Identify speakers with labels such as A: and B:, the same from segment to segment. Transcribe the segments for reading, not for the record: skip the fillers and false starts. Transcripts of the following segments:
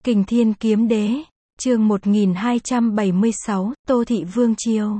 A: Kình Thiên Kiếm Đế, chương 1276, Tô Thị Vương Triều.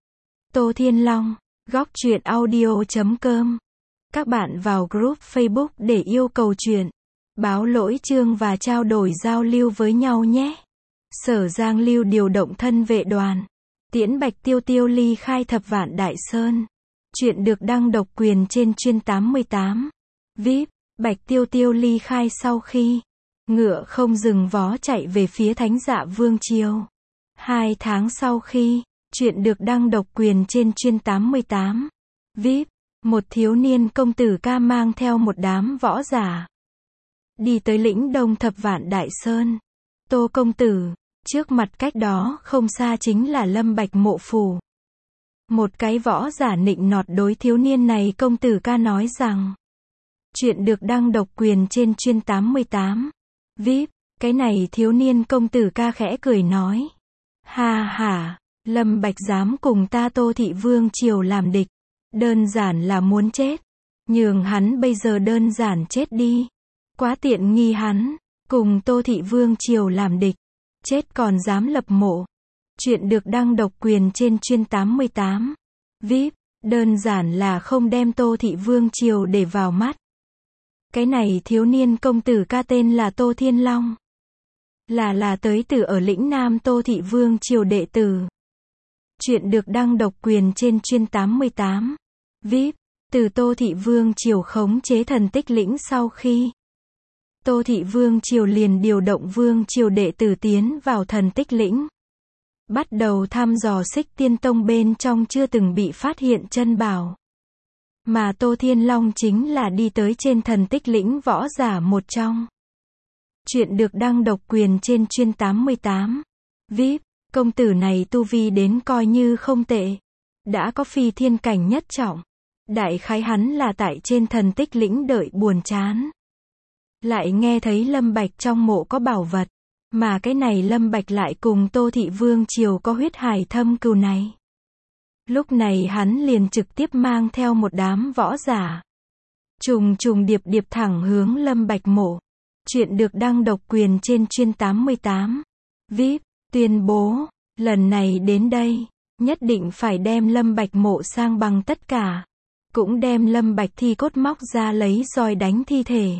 A: Tô Thiên Long, góc truyện audio.com. Các bạn vào group Facebook để yêu cầu truyện, báo lỗi chương và trao đổi giao lưu với nhau nhé. Sở Giang Lưu điều động thân vệ đoàn, tiễn Bạch Tiêu Tiêu ly khai Thập Vạn Đại Sơn. Chuyện được đăng độc quyền trên chuyên 88. VIP, Bạch Tiêu Tiêu ly khai sau khi ngựa không dừng vó chạy về phía Thánh Dạ Vương Triều. 2 tháng sau khi, chuyện được đăng độc quyền trên chuyên 88. VIP, một thiếu niên công tử ca mang theo một đám võ giả, đi tới lĩnh Đông Thập Vạn Đại Sơn. Tô công tử, trước mặt cách đó không xa chính là Lâm Bạch mộ phủ. Một cái võ giả nịnh nọt đối thiếu niên này công tử ca nói rằng, chuyện được đăng độc quyền trên chuyên 88. VIP, cái này thiếu niên công tử ca khẽ cười nói. Ha ha, Lâm Bạch dám cùng ta Tô Thị Vương Triều làm địch, đơn giản là muốn chết. Nhường hắn bây giờ đơn giản chết đi. Quá tiện nghi hắn, cùng Tô Thị Vương Triều làm địch, chết còn dám lập mộ. Chuyện được đăng độc quyền trên chuyên 88. VIP, đơn giản là không đem Tô Thị Vương Triều để vào mắt. Cái này thiếu niên công tử ca tên là Tô Thiên Long. Là tới từ ở lĩnh Nam Tô Thị Vương Triều đệ tử. Chuyện được đăng độc quyền trên chuyên 88. VIP, từ Tô Thị Vương Triều khống chế Thần Tích lĩnh sau khi, Tô Thị Vương Triều liền điều động Vương Triều đệ tử tiến vào Thần Tích lĩnh, bắt đầu thăm dò Xích Tiên Tông bên trong chưa từng bị phát hiện chân bảo. Mà Tô Thiên Long chính là đi tới trên Thần Tích lĩnh võ giả một trong. Chuyện được đăng độc quyền trên chuyên 88. VIP, công tử này tu vi đến coi như không tệ, đã có phi thiên cảnh nhất trọng. Đại khái hắn là tại trên Thần Tích lĩnh đợi buồn chán, lại nghe thấy Lâm Bạch trong mộ có bảo vật, mà cái này Lâm Bạch lại cùng Tô Thị Vương Triều có huyết hải thâm cừu này. Lúc này hắn liền trực tiếp mang theo một đám võ giả, trùng điệp thẳng hướng Lâm Bạch mộ. Chuyện được đăng độc quyền trên chuyên 88. VIP, tuyên bố, lần này đến đây, nhất định phải đem Lâm Bạch mộ sang bằng tất cả. Cũng đem Lâm Bạch thi cốt móc ra lấy roi đánh thi thể.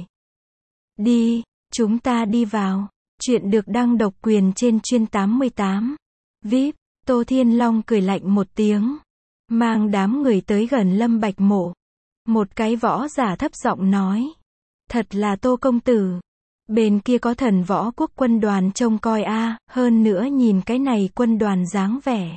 A: Đi, chúng ta đi vào. Chuyện được đăng độc quyền trên chuyên 88. VIP, Tô Thiên Long cười lạnh một tiếng, mang đám người tới gần Lâm Bạch mộ. Một cái võ giả thấp giọng nói, thật là Tô công tử, bên kia có Thần Võ Quốc quân đoàn trông coi a, hơn nữa nhìn cái này quân đoàn dáng vẻ,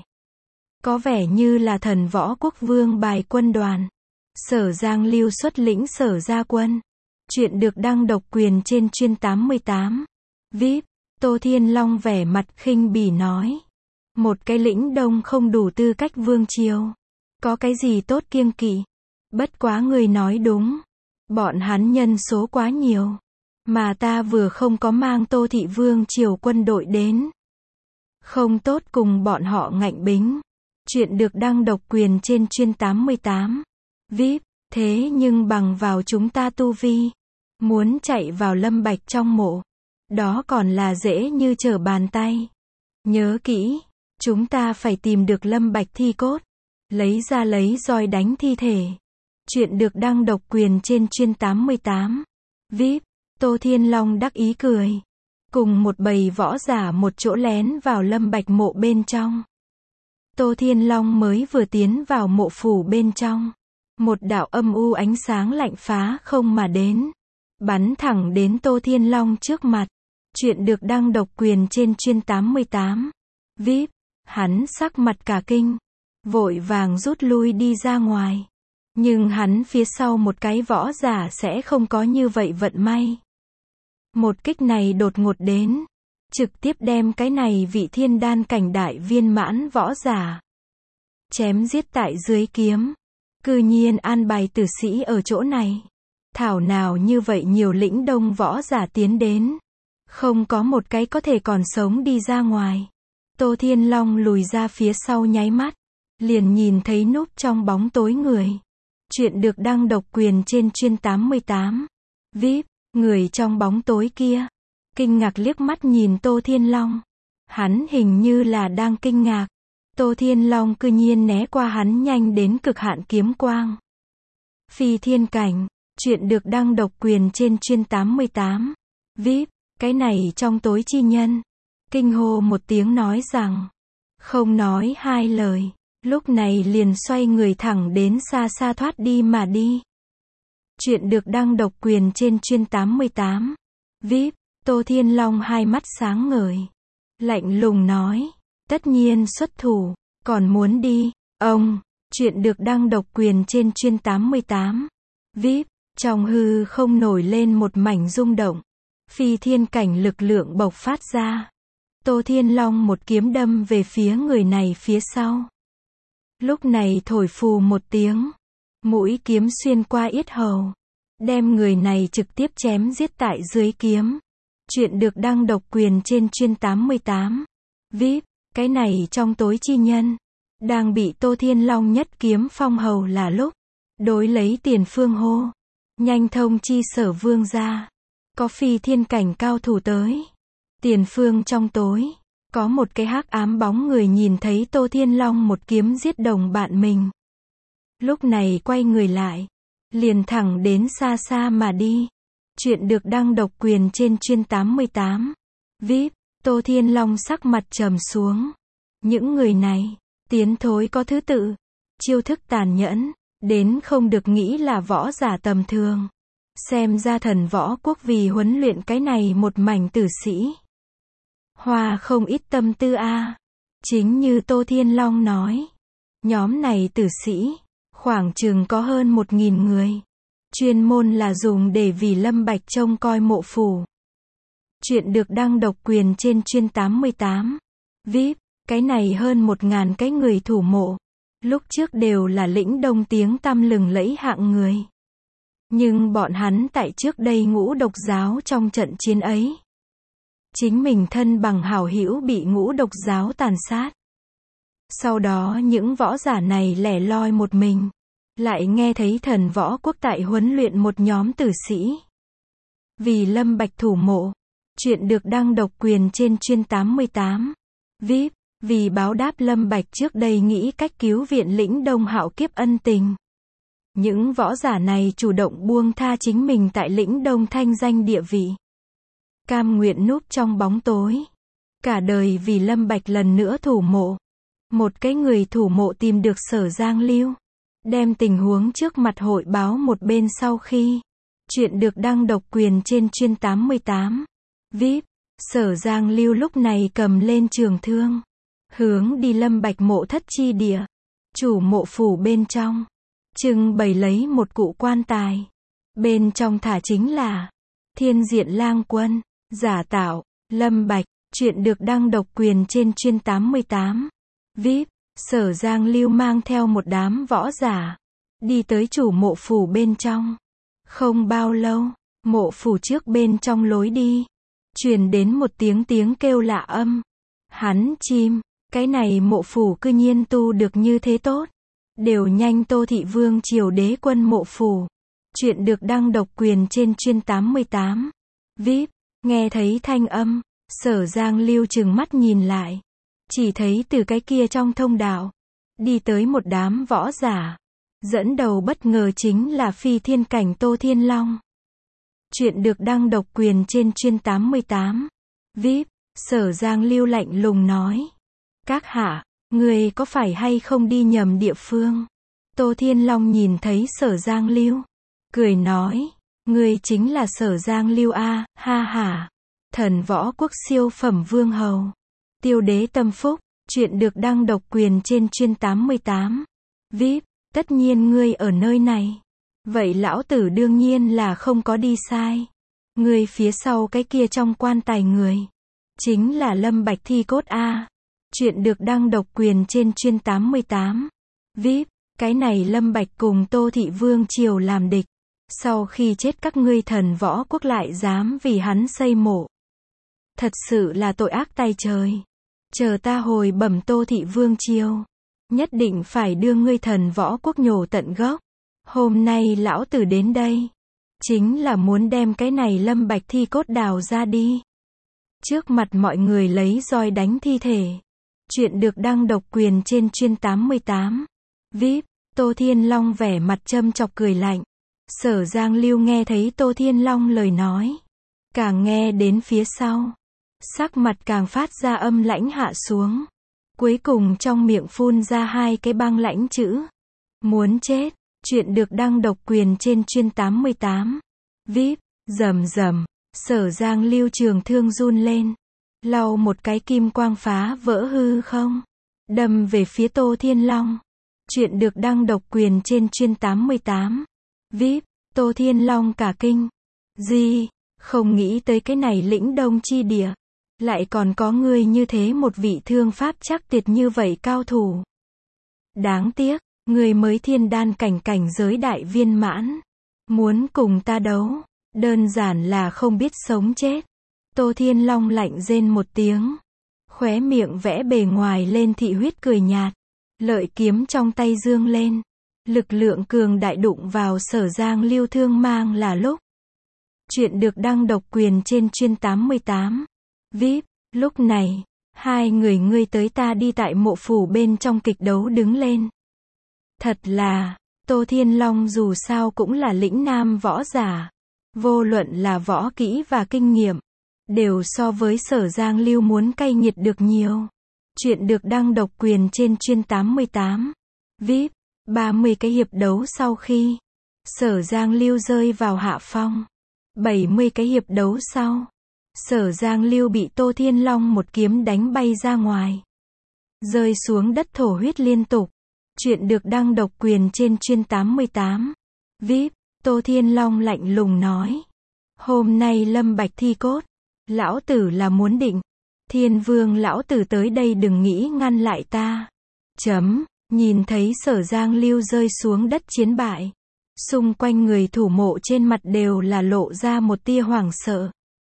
A: có vẻ như là Thần Võ Quốc vương bài quân đoàn. Sở Giang Lưu xuất lĩnh Sở Gia quân. Chuyện được đăng độc quyền trên chuyên 88. VIP, Tô Thiên Long vẻ mặt khinh bỉ nói, một cái lĩnh Đông không đủ tư cách vương triều, có cái gì tốt kiêng kỵ. Bất quá người nói đúng, bọn hắn nhân số quá nhiều, mà ta vừa không có mang Tô Thị Vương Triều quân đội đến, không tốt cùng bọn họ ngạnh bính. Chuyện được đăng độc quyền trên chuyên 88. VIP, thế nhưng bằng vào chúng ta tu vi, muốn chạy vào Lâm Bạch trong mộ, đó còn là dễ như trở bàn tay. Nhớ kỹ, chúng ta phải tìm được Lâm Bạch thi cốt, lấy roi đánh thi thể. Chuyện được đăng độc quyền trên chuyên 88. VIP, Tô Thiên Long đắc ý cười, cùng một bầy võ giả một chỗ lén vào Lâm Bạch mộ bên trong. Tô Thiên Long mới vừa tiến vào mộ phủ bên trong, một đạo âm u ánh sáng lạnh phá không mà đến, bắn thẳng đến Tô Thiên Long trước mặt. Chuyện được đăng độc quyền trên chuyên 88. VIP, hắn sắc mặt cả kinh, vội vàng rút lui đi ra ngoài. Nhưng hắn phía sau một cái võ giả sẽ không có như vậy vận may. Một kích này đột ngột đến, trực tiếp đem cái này vị thiên đan cảnh đại viên mãn võ giả chém giết tại dưới kiếm. Cư nhiên an bài tử sĩ ở chỗ này. Thảo nào như vậy nhiều lĩnh Đông võ giả tiến đến, không có một cái có thể còn sống đi ra ngoài. Tô Thiên Long lùi ra phía sau nháy mắt, liền nhìn thấy núp trong bóng tối người. Chuyện được đăng độc quyền trên chuyên 88. VIP, người trong bóng tối kia, kinh ngạc liếc mắt nhìn Tô Thiên Long. Hắn hình như là đang kinh ngạc. Tô Thiên Long cư nhiên né qua hắn nhanh đến cực hạn kiếm quang. Phi thiên cảnh, chuyện được đăng độc quyền trên chuyên 88. VIP, cái này trong tối chi nhân. Kinh hô một tiếng nói rằng, không nói hai lời, lúc này liền xoay người thẳng đến xa xa thoát đi mà đi. Chuyện được đăng độc quyền trên chuyên 88. VIP, Tô Thiên Long hai mắt sáng ngời. Lạnh lùng nói, tất nhiên xuất thủ, còn muốn đi, ông. Chuyện được đăng độc quyền trên chuyên 88. VIP, trong hư không nổi lên một mảnh rung động. Phi thiên cảnh lực lượng bộc phát ra. Tô Thiên Long một kiếm đâm về phía người này phía sau. Lúc này thổi phù một tiếng. Mũi kiếm xuyên qua yết hầu. Đem người này trực tiếp chém giết tại dưới kiếm. Chuyện được đăng độc quyền trên chuyên 88. VIP, cái này trong tối chi nhân. Đang bị Tô Thiên Long nhất kiếm phong hầu là lúc. Đối lấy tiền phương hô. Nhanh thông chi Sở Vương ra. Có phi thiên cảnh cao thủ tới. Tiền phương trong tối. Có một cái hắc ám bóng người nhìn thấy Tô Thiên Long một kiếm giết đồng bạn mình. Lúc này quay người lại. Liền thẳng đến xa xa mà đi. Chuyện được đăng độc quyền trên chuyên 88. VIP, Tô Thiên Long sắc mặt trầm xuống. Những người này, tiến thối có thứ tự. Chiêu thức tàn nhẫn, đến không được nghĩ là võ giả tầm thường. Xem ra thần võ quốc vì huấn luyện cái này một mảnh tử sĩ. Hoa không ít tâm tư a. Chính như Tô Thiên Long nói. Nhóm này tử sĩ, khoảng chừng có hơn 1000 người. Chuyên môn là dùng để vì Lâm Bạch trông coi mộ phủ. Chuyện được đăng độc quyền trên chuyên 88. VIP, cái này hơn 1000 cái người thủ mộ. Lúc trước đều là lĩnh đông tiếng tăm lừng lẫy hạng người. Nhưng bọn hắn tại trước đây Ngũ Độc giáo trong trận chiến ấy. Chính mình thân bằng hảo hữu bị Ngũ Độc giáo tàn sát. Sau đó những võ giả này lẻ loi một mình. Lại nghe thấy thần võ quốc tại huấn luyện một nhóm tử sĩ. Vì Lâm Bạch thủ mộ. Chuyện được đăng độc quyền trên chuyên 88. VIP, vì báo đáp Lâm Bạch trước đây nghĩ cách cứu viện lĩnh Đông Hạo Kiếp ân tình. Những võ giả này chủ động buông tha chính mình tại lĩnh Đông thanh danh địa vị. Cam nguyện núp trong bóng tối. Cả đời vì Lâm Bạch lần nữa thủ mộ. Một cái người thủ mộ tìm được Sở Giang Lưu. Đem tình huống trước mặt hội báo một bên sau khi. Chuyện được đăng độc quyền trên chuyên 88. VIP, Sở Giang Lưu lúc này cầm lên trường thương. Hướng đi Lâm Bạch mộ thất chi địa. Chủ mộ phủ bên trong. Trưng bày lấy một cụ quan tài. Bên trong thả chính là Thiên Diện Lang Quân, giả tạo, Lâm Bạch. Chuyện được đăng độc quyền trên chuyên 88. VIP, Sở Giang Lưu mang theo một đám võ giả. Đi tới chủ mộ phủ bên trong. Không bao lâu, mộ phủ trước bên trong lối đi. Truyền đến một tiếng kêu lạ âm. Hắn chim, cái này mộ phủ cư nhiên tu được như thế tốt. Đều nhanh Tô Thị Vương triều đế quân mộ phủ. Chuyện được đăng độc quyền trên chuyên 88. VIP, nghe thấy thanh âm. Sở Giang Lưu trừng mắt nhìn lại. Chỉ thấy từ cái kia trong thông đạo. Đi tới một đám võ giả. Dẫn đầu bất ngờ chính là phi thiên cảnh Tô Thiên Long. Chuyện được đăng độc quyền trên chuyên 88. VIP, Sở Giang Lưu lạnh lùng nói. Các hạ, người có phải hay không đi nhầm địa phương? Tô Thiên Long nhìn thấy Sở Giang Lưu. Cười nói. Người chính là Sở Giang Lưu a, ha ha. Thần võ quốc siêu phẩm vương hầu. Tiêu đế tâm phúc. Chuyện được đăng độc quyền trên chuyên 88. VIP, tất nhiên ngươi ở nơi này. Vậy lão tử đương nhiên là không có đi sai. Ngươi phía sau cái kia trong quan tài người. Chính là Lâm Bạch thi cốt a. Chuyện được đăng độc quyền trên chuyên 88. VIP, cái này Lâm Bạch cùng Tô Thị Vương triều làm địch. Sau khi chết các ngươi thần võ quốc lại dám vì hắn xây mộ. Thật sự là tội ác tay trời. Chờ ta hồi bẩm Tô Thị Vương triều. Nhất định phải đưa ngươi thần võ quốc nhổ tận gốc. Hôm nay lão tử đến đây. Chính là muốn đem cái này Lâm Bạch thi cốt đào ra đi. Trước mặt mọi người lấy roi đánh thi thể. Chuyện được đăng độc quyền trên Chuyên 88. VIP, Tô Thiên Long vẻ mặt châm chọc cười lạnh. Sở Giang Lưu nghe thấy Tô Thiên Long lời nói. Càng nghe đến phía sau. Sắc mặt càng phát ra âm lãnh hạ xuống. Cuối cùng trong miệng phun ra hai cái băng lãnh chữ. Muốn chết. Chuyện được đăng độc quyền trên Chuyên 88. VIP, rầm rầm. Sở Giang Lưu trường thương run lên. Lau một cái kim quang phá vỡ hư không. Đâm về phía Tô Thiên Long. Chuyện được đăng độc quyền trên Chuyên 88. VIP, Tô Thiên Long cả kinh. Gì? Không nghĩ tới cái này lĩnh Đông chi địa. Lại còn có người như thế, một vị thương pháp chắc tuyệt như vậy cao thủ. Đáng tiếc, người mới thiên đan cảnh giới đại viên mãn. Muốn cùng ta đấu, đơn giản là không biết sống chết. Tô Thiên Long lạnh rên một tiếng. Khóe miệng vẽ bề ngoài lên thị huyết cười nhạt. Lợi kiếm trong tay dương lên. Lực lượng cường đại đụng vào Sở Giang Lưu thương mang là lúc. Chuyện được đăng độc quyền trên Chuyên 88. VIP, lúc này, hai người ngươi tới ta đi tại mộ phủ bên trong kịch đấu đứng lên. Thật là, Tô Thiên Long dù sao cũng là lĩnh nam võ giả. Vô luận là võ kỹ và kinh nghiệm, đều so với Sở Giang Lưu muốn cay nghiệt được nhiều. Chuyện được đăng độc quyền trên Chuyên 88. VIP, 30 cái hiệp đấu sau khi Sở Giang Lưu rơi vào hạ phong. 70 cái hiệp đấu sau, Sở Giang Lưu bị Tô Thiên Long một kiếm đánh bay ra ngoài. Rơi xuống đất thổ huyết liên tục. Chuyện được đăng độc quyền trên Chuyên 88. VIP, Tô Thiên Long lạnh lùng nói. Hôm nay Lâm Bạch thi cốt. Lão tử là muốn định. Thiên Vương lão tử tới đây đừng nghĩ ngăn lại ta. Nhìn thấy Sở Giang Lưu rơi xuống đất chiến bại. Xung quanh người thủ mộ trên mặt đều là lộ ra một tia hoảng sợ.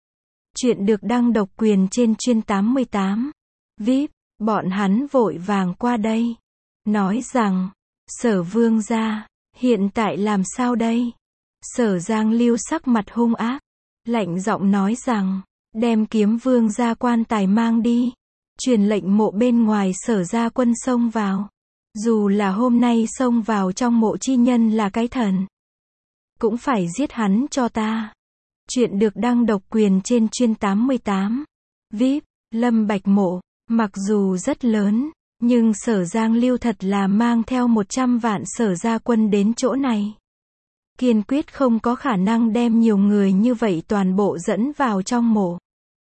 A: Chuyện được đăng độc quyền trên Chuyên 88. VIP, bọn hắn vội vàng qua đây. Nói rằng, Sở Vương gia, hiện tại làm sao đây? Sở Giang Lưu sắc mặt hung ác. Lạnh giọng nói rằng, đem Kiếm Vương gia quan tài mang đi. Truyền lệnh mộ bên ngoài Sở gia quân xông vào. Dù là hôm nay xông vào trong mộ chi nhân là cái thần, cũng phải giết hắn cho ta. Chuyện được đăng độc quyền trên Chuyên 88. VIP, Lâm Bạch mộ, mặc dù rất lớn, nhưng Sở Giang Lưu thật là mang theo 100 vạn Sở gia quân đến chỗ này. Kiên quyết không có khả năng đem nhiều người như vậy toàn bộ dẫn vào trong mộ.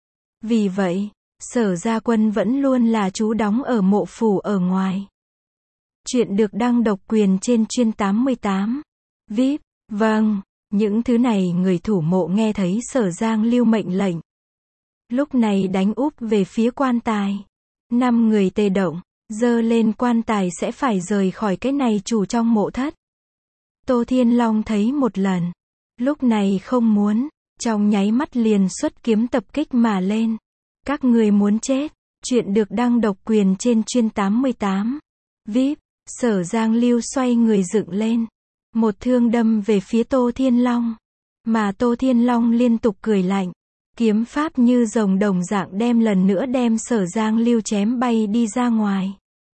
A: Vì vậy, Sở gia quân vẫn luôn là trú đóng ở mộ phủ ở ngoài. Chuyện được đăng độc quyền trên Chuyên 88. VIP, vâng, những thứ này người thủ mộ nghe thấy Sở Giang Lưu mệnh lệnh. Lúc này đánh úp về phía quan tài. 5 người tê động, giơ lên quan tài sẽ phải rời khỏi cái này chủ trong mộ thất. Tô Thiên Long thấy một lần, lúc này không muốn, trong nháy mắt liền xuất kiếm tập kích mà lên. Các người muốn chết. Chuyện được đăng độc quyền trên Chuyên 88. VIP, Sở Giang Lưu xoay người dựng lên. Một thương đâm về phía Tô Thiên Long. Mà Tô Thiên Long liên tục cười lạnh. Kiếm pháp như rồng đồng dạng đem lần nữa đem Sở Giang Lưu chém bay đi ra ngoài.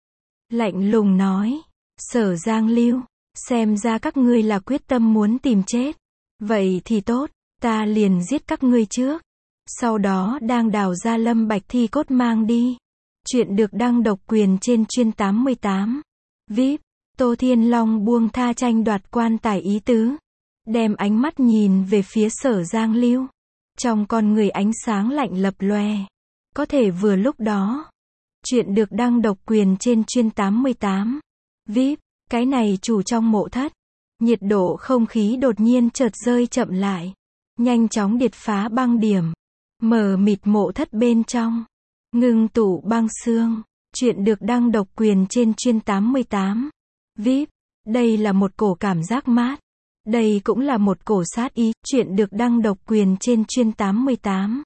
A: Lạnh lùng nói. Sở Giang Lưu, xem ra các ngươi là quyết tâm muốn tìm chết. Vậy thì tốt, ta liền giết các ngươi trước. Sau đó đang đào ra Lâm Bạch thi cốt mang đi. Chuyện được đăng độc quyền trên Chuyên 88. VIP, Tô Thiên Long buông tha tranh đoạt quan tài ý tứ. Đem ánh mắt nhìn về phía Sở Giang Lưu. Trong con người ánh sáng lạnh lập lòe. Có thể vừa lúc đó. Chuyện được đăng độc quyền trên Chuyên 88. VIP, cái này chủ trong mộ thất. Nhiệt độ không khí đột nhiên chợt rơi chậm lại. Nhanh chóng điệt phá băng điểm. Mờ mịt mộ thất bên trong. Ngưng tụ băng xương. Chuyện được đăng độc quyền trên Chuyên 88. VIP, đây là một cổ cảm giác mát. Đây cũng là một cổ sát ý. Chuyện được đăng độc quyền trên Chuyên 88.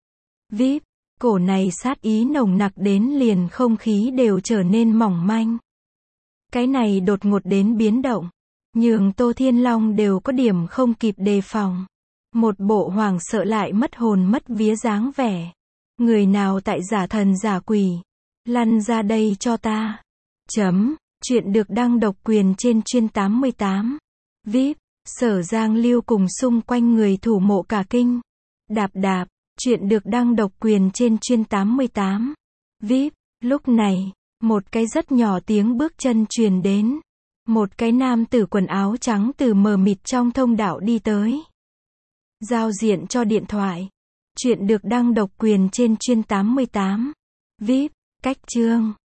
A: VIP, cổ này sát ý nồng nặc đến liền không khí đều trở nên mỏng manh. Cái này đột ngột đến biến động. Nhường Tô Thiên Long đều có điểm không kịp đề phòng. Một bộ hoảng sợ lại mất hồn mất vía dáng vẻ. Người nào tại giả thần giả quỷ? Lăn ra đây cho ta. Chuyện được đăng độc quyền trên Chuyên 88. VIP, Sở Giang Lưu cùng xung quanh người thủ mộ cả kinh. Đạp đạp, chuyện được đăng độc quyền trên Chuyên 88. VIP, lúc này, một cái rất nhỏ tiếng bước chân truyền đến. Một cái nam tử quần áo trắng từ mờ mịt trong thông đạo đi tới. Giao diện cho điện thoại. Chuyện được đăng độc quyền trên Chuyên 88. VIP, cách chương.